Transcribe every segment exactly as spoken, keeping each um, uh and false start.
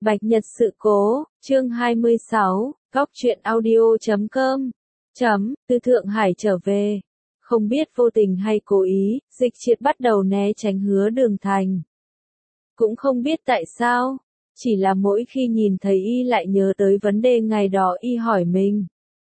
Bạch Nhật sự cố, chương hai mươi sáu, góc truyện audio chấm com, chấm, từ Thượng Hải trở về. Không biết vô tình hay cố ý, Dịch Triệt bắt đầu né tránh Hứa Đường Thành. Cũng không biết tại sao, chỉ là mỗi khi nhìn thấy y lại nhớ tới vấn đề ngày đó y hỏi mình.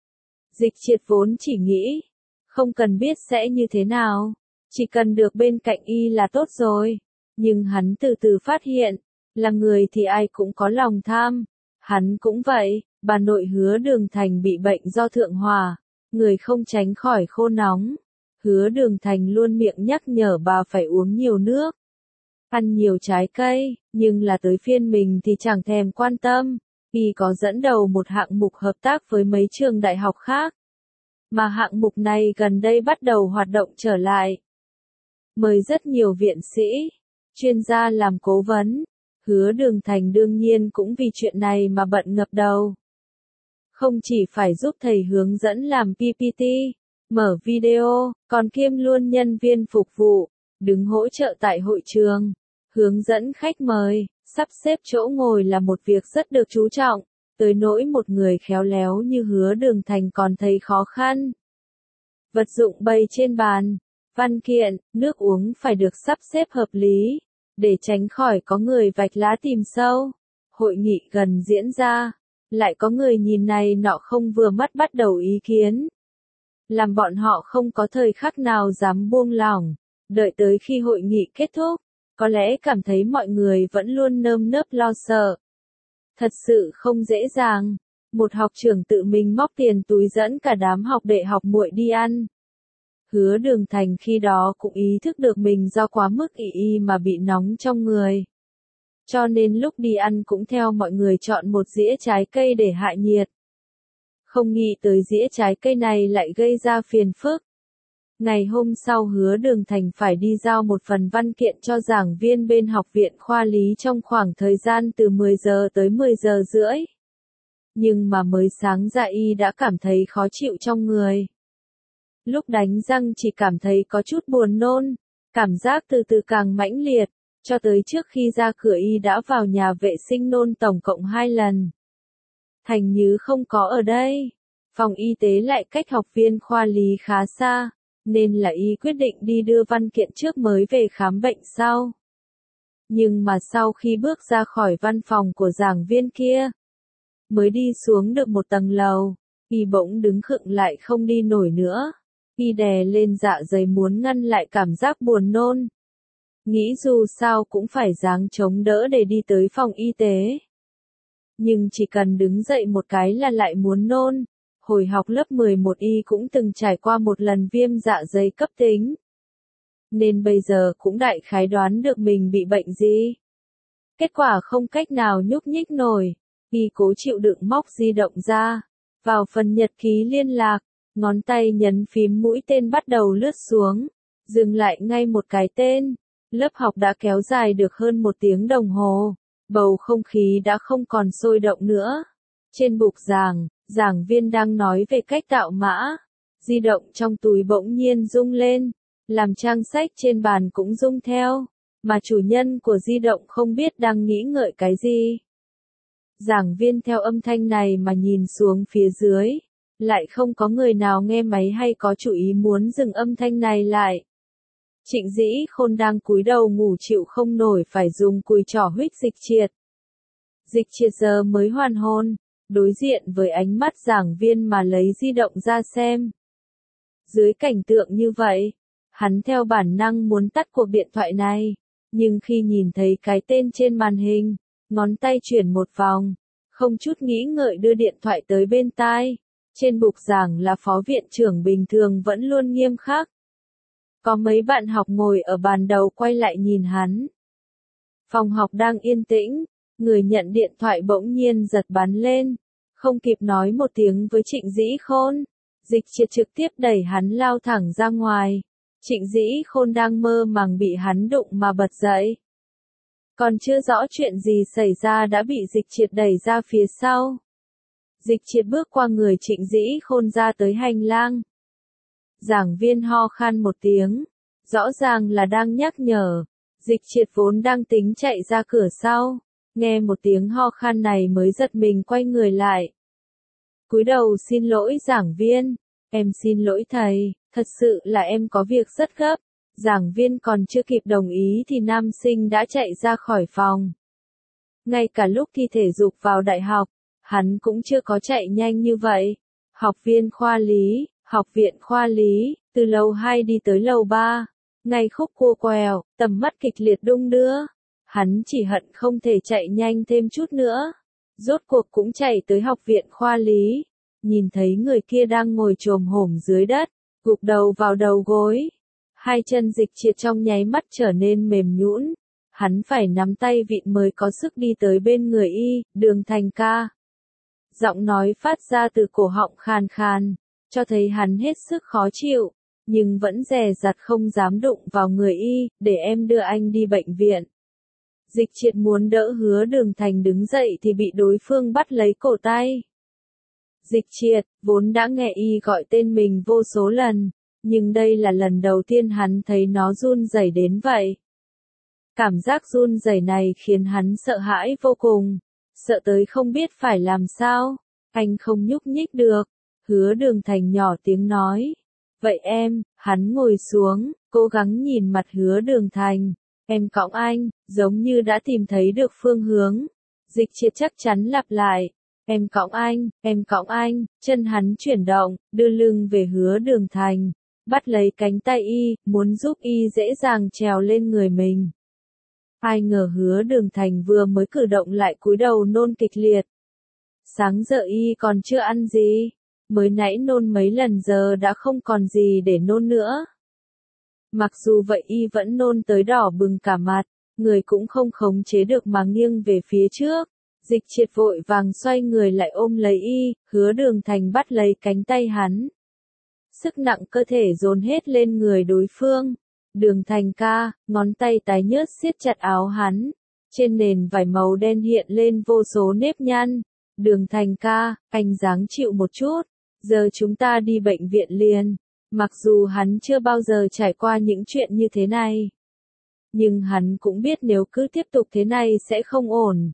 Dịch Triệt vốn chỉ nghĩ, không cần biết sẽ như thế nào, chỉ cần được bên cạnh y là tốt rồi. Nhưng hắn từ từ phát hiện, là người thì ai cũng có lòng tham, hắn cũng vậy, bà nội Hứa Đường Thành bị bệnh do thượng hỏa, người không tránh khỏi khô nóng. Hứa Đường Thành luôn miệng nhắc nhở bà phải uống nhiều nước, ăn nhiều trái cây, nhưng là tới phiên mình thì chẳng thèm quan tâm. Y có dẫn đầu một hạng mục hợp tác với mấy trường đại học khác, mà hạng mục này gần đây bắt đầu hoạt động trở lại. Mời rất nhiều viện sĩ, chuyên gia làm cố vấn. Hứa Đường Thành đương nhiên cũng vì chuyện này mà bận ngập đầu. Không chỉ phải giúp thầy hướng dẫn làm pê pê tê, mở video, còn kiêm luôn nhân viên phục vụ, đứng hỗ trợ tại hội trường, hướng dẫn khách mời, sắp xếp chỗ ngồi là một việc rất được chú trọng, tới nỗi một người khéo léo như Hứa Đường Thành còn thấy khó khăn. Vật dụng bày trên bàn, văn kiện, nước uống phải được sắp xếp hợp lý, để tránh khỏi có người vạch lá tìm sâu. Hội nghị gần diễn ra, lại có người nhìn này nọ không vừa mắt bắt đầu ý kiến, làm bọn họ không có thời khắc nào dám buông lỏng. Đợi tới khi hội nghị kết thúc, có lẽ cảm thấy mọi người vẫn luôn nơm nớp lo sợ. Thật sự không dễ dàng, một học trưởng tự mình móc tiền túi dẫn cả đám học đệ học muội đi ăn. Hứa Đường Thành khi đó cũng ý thức được mình do quá mức ỷ y mà bị nóng trong người. Cho nên lúc đi ăn cũng theo mọi người chọn một dĩa trái cây để hạ nhiệt. Không nghĩ tới dĩa trái cây này lại gây ra phiền phức. Ngày hôm sau Hứa Đường Thành phải đi giao một phần văn kiện cho giảng viên bên học viện khoa lý trong khoảng thời gian từ mười giờ tới mười giờ rưỡi. Nhưng mà mới sáng ra y đã cảm thấy khó chịu trong người. Lúc đánh răng chỉ cảm thấy có chút buồn nôn, cảm giác từ từ càng mãnh liệt, cho tới trước khi ra cửa y đã vào nhà vệ sinh nôn tổng cộng hai lần. Thành Như không có ở đây, phòng y tế lại cách học viên khoa lý khá xa, nên là y quyết định đi đưa văn kiện trước mới về khám bệnh sau. Nhưng mà sau khi bước ra khỏi văn phòng của giảng viên kia, mới đi xuống được một tầng lầu, y bỗng đứng khựng lại không đi nổi nữa. Y đè lên dạ dày muốn ngăn lại cảm giác buồn nôn. Nghĩ dù sao cũng phải giáng chống đỡ để đi tới phòng y tế. Nhưng chỉ cần đứng dậy một cái là lại muốn nôn. Hồi học lớp mười một y cũng từng trải qua một lần viêm dạ dày cấp tính. Nên bây giờ cũng đại khái đoán được mình bị bệnh gì. Kết quả không cách nào nhúc nhích nổi. Y cố chịu đựng móc di động ra. Vào phần nhật ký liên lạc. Ngón tay nhấn phím mũi tên bắt đầu lướt xuống, dừng lại ngay một cái tên. Lớp học đã kéo dài được hơn một tiếng đồng hồ, bầu không khí đã không còn sôi động nữa. Trên bục giảng, giảng viên đang nói về cách tạo mã. Di động trong túi bỗng nhiên rung lên, làm trang sách trên bàn cũng rung theo, mà chủ nhân của di động không biết đang nghĩ ngợi cái gì. Giảng viên theo âm thanh này mà nhìn xuống phía dưới. Lại không có người nào nghe máy hay có chủ ý muốn dừng âm thanh này lại. Trịnh Dĩ Khôn đang cúi đầu ngủ chịu không nổi phải dùng cùi trỏ huých Dịch Triệt. Dịch Triệt giờ mới hoàn hồn, đối diện với ánh mắt giảng viên mà lấy di động ra xem. Dưới cảnh tượng như vậy, hắn theo bản năng muốn tắt cuộc điện thoại này, nhưng khi nhìn thấy cái tên trên màn hình, ngón tay chuyển một vòng, không chút nghĩ ngợi đưa điện thoại tới bên tai. Trên bục giảng là phó viện trưởng bình thường vẫn luôn nghiêm khắc. Có mấy bạn học ngồi ở bàn đầu quay lại nhìn hắn. Phòng học đang yên tĩnh, người nhận điện thoại bỗng nhiên giật bắn lên. Không kịp nói một tiếng với Trịnh Dĩ Khôn, Dịch Triệt trực tiếp đẩy hắn lao thẳng ra ngoài. Trịnh Dĩ Khôn đang mơ màng bị hắn đụng mà bật dậy. Còn chưa rõ chuyện gì xảy ra đã bị Dịch Triệt đẩy ra phía sau. Dịch Triệt bước qua người Trịnh Dĩ Khôn ra tới hành lang. Giảng viên ho khan một tiếng, rõ ràng là đang nhắc nhở. Dịch Triệt vốn đang tính chạy ra cửa sau, Nghe một tiếng ho khan này mới giật mình quay người lại. Cúi đầu xin lỗi giảng viên, em xin lỗi thầy, thật sự là em có việc rất gấp. Giảng viên còn chưa kịp đồng ý thì nam sinh đã chạy ra khỏi phòng. Ngay cả lúc thi thể dục vào đại học, hắn cũng chưa có chạy nhanh như vậy. Học viên khoa lý, học viện khoa lý, từ lầu hai đi tới lầu ba, ngay khúc cua quẹo, tầm mắt kịch liệt đung đưa. Hắn chỉ hận không thể chạy nhanh thêm chút nữa. Rốt cuộc cũng chạy tới học viện khoa lý, nhìn thấy người kia đang ngồi chồm hổm dưới đất, gục đầu vào đầu gối. Hai chân Dịch Triệt trong nháy mắt trở nên mềm nhũn. Hắn phải nắm tay vịn mới có sức đi tới bên người y, Đường Thành ca. Giọng nói phát ra từ cổ họng khàn khàn, cho thấy hắn hết sức khó chịu, nhưng vẫn dè dặt không dám đụng vào người y, để em đưa anh đi bệnh viện. Dịch Triệt muốn đỡ Hứa Đường Thành đứng dậy thì bị đối phương bắt lấy cổ tay. Dịch Triệt, vốn đã nghe y gọi tên mình vô số lần, nhưng đây là lần đầu tiên hắn thấy nó run rẩy đến vậy. Cảm giác run rẩy này khiến hắn sợ hãi vô cùng, sợ tới không biết phải làm sao. Anh không nhúc nhích được. Hứa Đường Thành nhỏ tiếng nói. Vậy em, hắn ngồi xuống, cố gắng nhìn mặt Hứa Đường Thành. Em cõng anh, giống như đã tìm thấy được phương hướng. Dịch Triệt chắc chắn lặp lại. Em cõng anh, em cõng anh, chân hắn chuyển động, đưa lưng về Hứa Đường Thành, bắt lấy cánh tay y, muốn giúp y dễ dàng trèo lên người mình. Ai ngờ Hứa Đường Thành vừa mới cử động lại cúi đầu nôn kịch liệt. Sáng giờ y còn chưa ăn gì, mới nãy nôn mấy lần giờ đã không còn gì để nôn nữa. Mặc dù vậy y vẫn nôn tới đỏ bừng cả mặt, người cũng không khống chế được mà nghiêng về phía trước. Dịch Triệt vội vàng xoay người lại ôm lấy y, Hứa Đường Thành bắt lấy cánh tay hắn. Sức nặng cơ thể dồn hết lên người đối phương. Đường Thành ca, ngón tay tái nhớt siết chặt áo hắn. Trên nền vải màu đen hiện lên vô số nếp nhăn. Đường Thành ca, anh dáng chịu một chút. Giờ chúng ta đi bệnh viện liền. Mặc dù hắn chưa bao giờ trải qua những chuyện như thế này, nhưng hắn cũng biết nếu cứ tiếp tục thế này sẽ không ổn.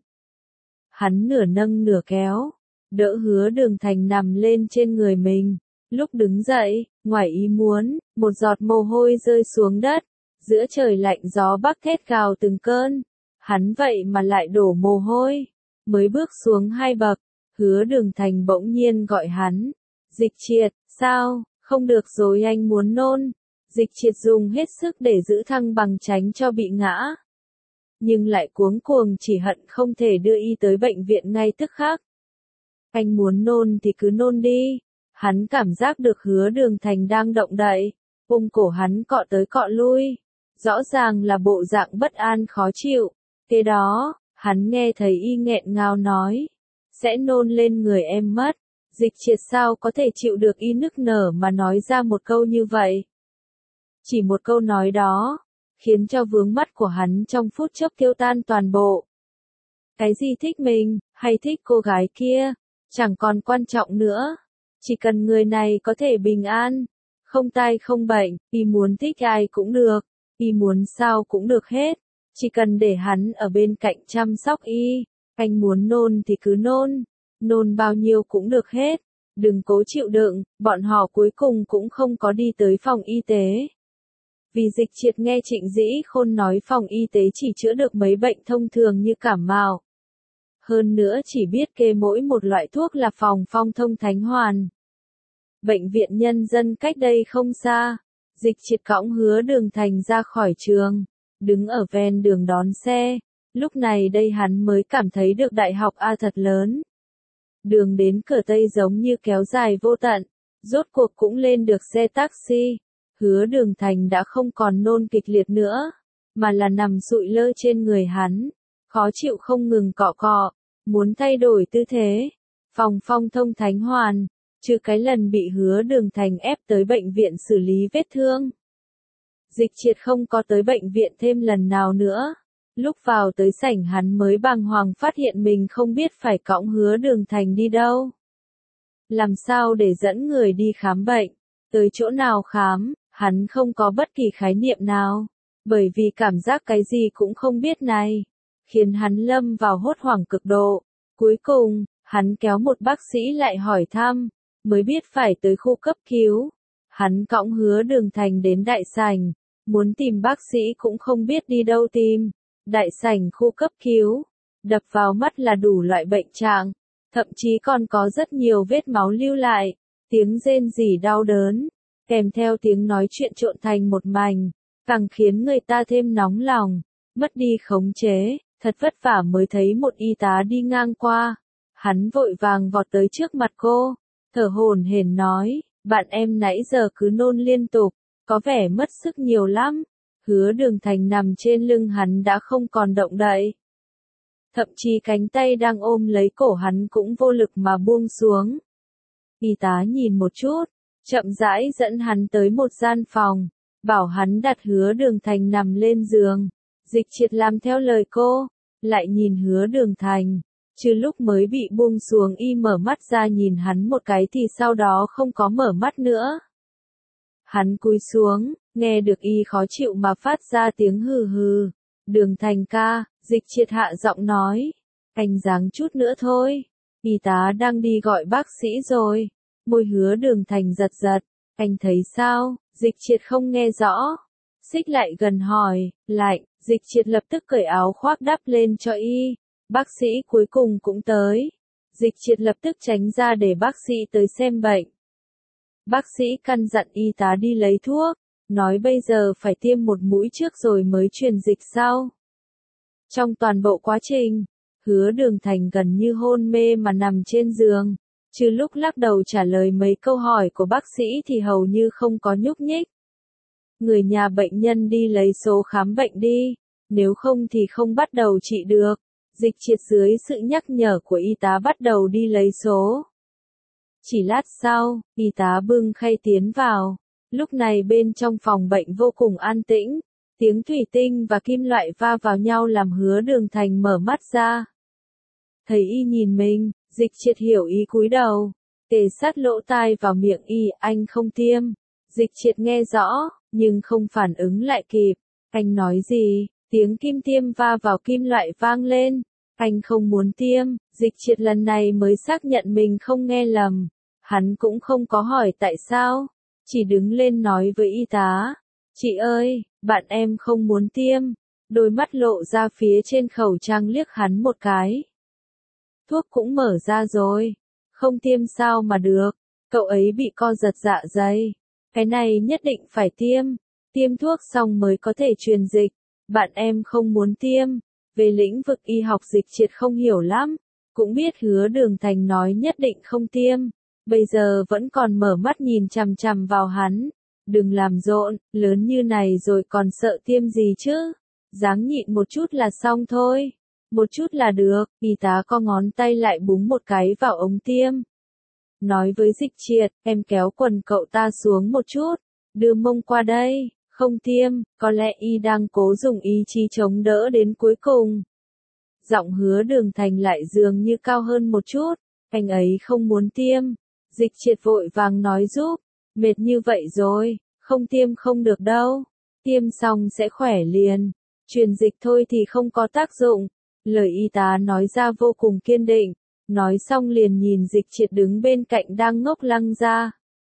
Hắn nửa nâng nửa kéo, đỡ Hứa Đường Thành nằm lên trên người mình. Lúc đứng dậy, ngoài ý muốn, một giọt mồ hôi rơi xuống đất. Giữa trời lạnh gió bắc thét gào từng cơn. Hắn vậy mà lại đổ mồ hôi. Mới bước xuống hai bậc, Hứa Đường Thành bỗng nhiên gọi hắn. Dịch Triệt, sao, không được rồi anh muốn nôn. Dịch Triệt dùng hết sức để giữ thăng bằng tránh cho bị ngã. Nhưng lại cuống cuồng chỉ hận không thể đưa y tới bệnh viện ngay tức khắc. Anh muốn nôn thì cứ nôn đi. Hắn cảm giác được Hứa Đường Thành đang động đậy, ôm cổ hắn cọ tới cọ lui. Rõ ràng là bộ dạng bất an khó chịu. Kế đó, hắn nghe thấy y nghẹn ngào nói. Sẽ nôn lên người em mất. Dịch Triệt sao có thể chịu được y nức nở mà nói ra một câu như vậy. Chỉ một câu nói đó, khiến cho vướng mắt của hắn trong phút chốc tiêu tan toàn bộ. Cái gì thích mình, hay thích cô gái kia, chẳng còn quan trọng nữa. Chỉ cần người này có thể bình an, không tai không bệnh, y muốn thích ai cũng được, y muốn sao cũng được hết. Chỉ cần để hắn ở bên cạnh chăm sóc y, anh muốn nôn thì cứ nôn, nôn bao nhiêu cũng được hết. Đừng cố chịu đựng, bọn họ cuối cùng cũng không có đi tới phòng y tế. Vì Dịch Triệt nghe Trịnh Dĩ Khôn nói phòng y tế chỉ chữa được mấy bệnh thông thường như cảm mạo. Hơn nữa chỉ biết kê mỗi một loại thuốc là phòng phong thông thánh hoàn. Bệnh viện nhân dân cách đây không xa. Dịch Triệt cõng Hứa Đường Thành ra khỏi trường, đứng ở ven đường đón xe. Lúc này đây hắn mới cảm thấy được đại học A thật lớn. Đường đến cửa Tây giống như kéo dài vô tận. Rốt cuộc cũng lên được xe taxi. Hứa Đường Thành đã không còn nôn kịch liệt nữa, mà là nằm sụi lơ trên người hắn, khó chịu không ngừng cọ cọ, muốn thay đổi tư thế. Phòng phong thông thánh hoàn, trừ cái lần bị Hứa Đường Thành ép tới bệnh viện xử lý vết thương. Dịch Triệt không có tới bệnh viện thêm lần nào nữa. Lúc vào tới sảnh hắn mới bàng hoàng phát hiện mình không biết phải cõng Hứa Đường Thành đi đâu. Làm sao để dẫn người đi khám bệnh, tới chỗ nào khám, hắn không có bất kỳ khái niệm nào, bởi vì cảm giác cái gì cũng không biết này, khiến hắn lâm vào hốt hoảng cực độ. Cuối cùng, hắn kéo một bác sĩ lại hỏi thăm, mới biết phải tới khu cấp cứu. Hắn cõng Hứa Đường Thành đến đại sảnh, muốn tìm bác sĩ cũng không biết đi đâu tìm. Đại sảnh khu cấp cứu, đập vào mắt là đủ loại bệnh trạng, thậm chí còn có rất nhiều vết máu lưu lại, tiếng rên rỉ đau đớn, kèm theo tiếng nói chuyện trộn thành một mảnh, càng khiến người ta thêm nóng lòng, mất đi khống chế, thật vất vả mới thấy một y tá đi ngang qua. Hắn vội vàng vọt tới trước mặt cô, thở hổn hển nói, bạn em nãy giờ cứ nôn liên tục, có vẻ mất sức nhiều lắm. Hứa Đường Thành nằm trên lưng hắn đã không còn động đậy. Thậm chí cánh tay đang ôm lấy cổ hắn cũng vô lực mà buông xuống. Y tá nhìn một chút, chậm rãi dẫn hắn tới một gian phòng, bảo hắn đặt Hứa Đường Thành nằm lên giường. Dịch Triệt làm theo lời cô, lại nhìn Hứa Đường Thành, chứ lúc mới bị buông xuống y mở mắt ra nhìn hắn một cái thì sau đó không có mở mắt nữa. Hắn cúi xuống, nghe được y khó chịu mà phát ra tiếng hừ hừ. Đường Thành ca, Dịch Triệt hạ giọng nói, anh dáng chút nữa thôi. Y tá đang đi gọi bác sĩ rồi. Môi Hứa Đường Thành giật giật, anh thấy sao? Dịch Triệt không nghe rõ. Xích lại gần hỏi, lạnh. Dịch Triệt lập tức cởi áo khoác đắp lên cho y. Bác sĩ cuối cùng cũng tới. Dịch Triệt lập tức tránh ra để bác sĩ tới xem bệnh. Bác sĩ căn dặn y tá đi lấy thuốc, nói bây giờ phải tiêm một mũi trước rồi mới truyền dịch sau. Trong toàn bộ quá trình, Hứa Đường Thành gần như hôn mê mà nằm trên giường, trừ lúc lắc đầu trả lời mấy câu hỏi của bác sĩ thì hầu như không có nhúc nhích. Người nhà bệnh nhân đi lấy số khám bệnh đi, nếu không thì không bắt đầu trị được. Dịch Triệt dưới sự nhắc nhở của y tá bắt đầu đi lấy số. Chỉ lát sau, y tá bưng khay tiến vào. Lúc này bên trong phòng bệnh vô cùng an tĩnh, tiếng thủy tinh và kim loại va vào nhau làm Hứa Đường Thành mở mắt ra. Thấy y nhìn mình, Dịch Triệt hiểu ý cúi đầu, kề sát lỗ tai vào miệng y, anh không tiêm. Dịch Triệt nghe rõ, nhưng không phản ứng lại kịp. Anh nói gì? Tiếng kim tiêm va vào kim loại vang lên. Anh không muốn tiêm. Dịch Triệt lần này mới xác nhận mình không nghe lầm. Hắn cũng không có hỏi tại sao, chỉ đứng lên nói với y tá, chị ơi, bạn em không muốn tiêm. Đôi mắt lộ ra phía trên khẩu trang liếc hắn một cái. Thuốc cũng mở ra rồi, không tiêm sao mà được. Cậu ấy bị co giật dạ dày, cái này nhất định phải tiêm, tiêm thuốc xong mới có thể truyền dịch. Bạn em không muốn tiêm. Về lĩnh vực y học Dịch Triệt không hiểu lắm, cũng biết Hứa Đường Thành nói nhất định không tiêm, bây giờ vẫn còn mở mắt nhìn chằm chằm vào hắn. Đừng làm rộn, lớn như này rồi còn sợ tiêm gì chứ, ráng nhịn một chút là xong thôi, một chút là được. Y tá co ngón tay lại búng một cái vào ống tiêm. Nói với Dịch Triệt, em kéo quần cậu ta xuống một chút, đưa mông qua đây. Không tiêm, có lẽ y đang cố dùng ý chí chống đỡ đến cuối cùng. Giọng Hứa Đường Thành lại dường như cao hơn một chút, anh ấy không muốn tiêm. Dịch Triệt vội vàng nói giúp, mệt như vậy rồi, không tiêm không được đâu, tiêm xong sẽ khỏe liền, truyền dịch thôi thì không có tác dụng. Lời y tá nói ra vô cùng kiên định, nói xong liền nhìn Dịch Triệt đứng bên cạnh đang ngốc lăng ra.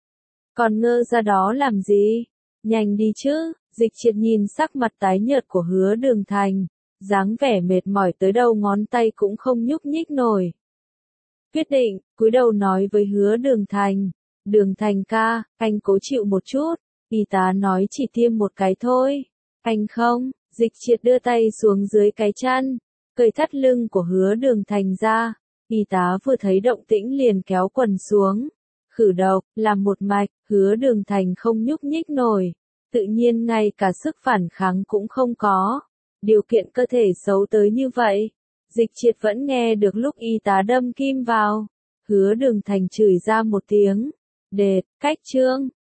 Còn ngơ ra đó làm gì? Nhanh đi chứ. Dịch Triệt nhìn sắc mặt tái nhợt của Hứa Đường Thành, dáng vẻ mệt mỏi tới đầu ngón tay cũng không nhúc nhích nổi. Quyết định, cúi đầu nói với Hứa Đường Thành, Đường Thành ca, anh cố chịu một chút. Y tá nói chỉ tiêm một cái thôi. Anh không. Dịch Triệt đưa tay xuống dưới cái chăn, cởi thắt lưng của Hứa Đường Thành ra. Y tá vừa thấy động tĩnh liền kéo quần xuống, khử độc, làm một mạch. Hứa Đường Thành không nhúc nhích nổi, tự nhiên ngay cả sức phản kháng cũng không có. Điều kiện cơ thể xấu tới như vậy, Dịch Triệt vẫn nghe được lúc y tá đâm kim vào. Hứa Đường Thành chửi ra một tiếng, đệt, cách trương.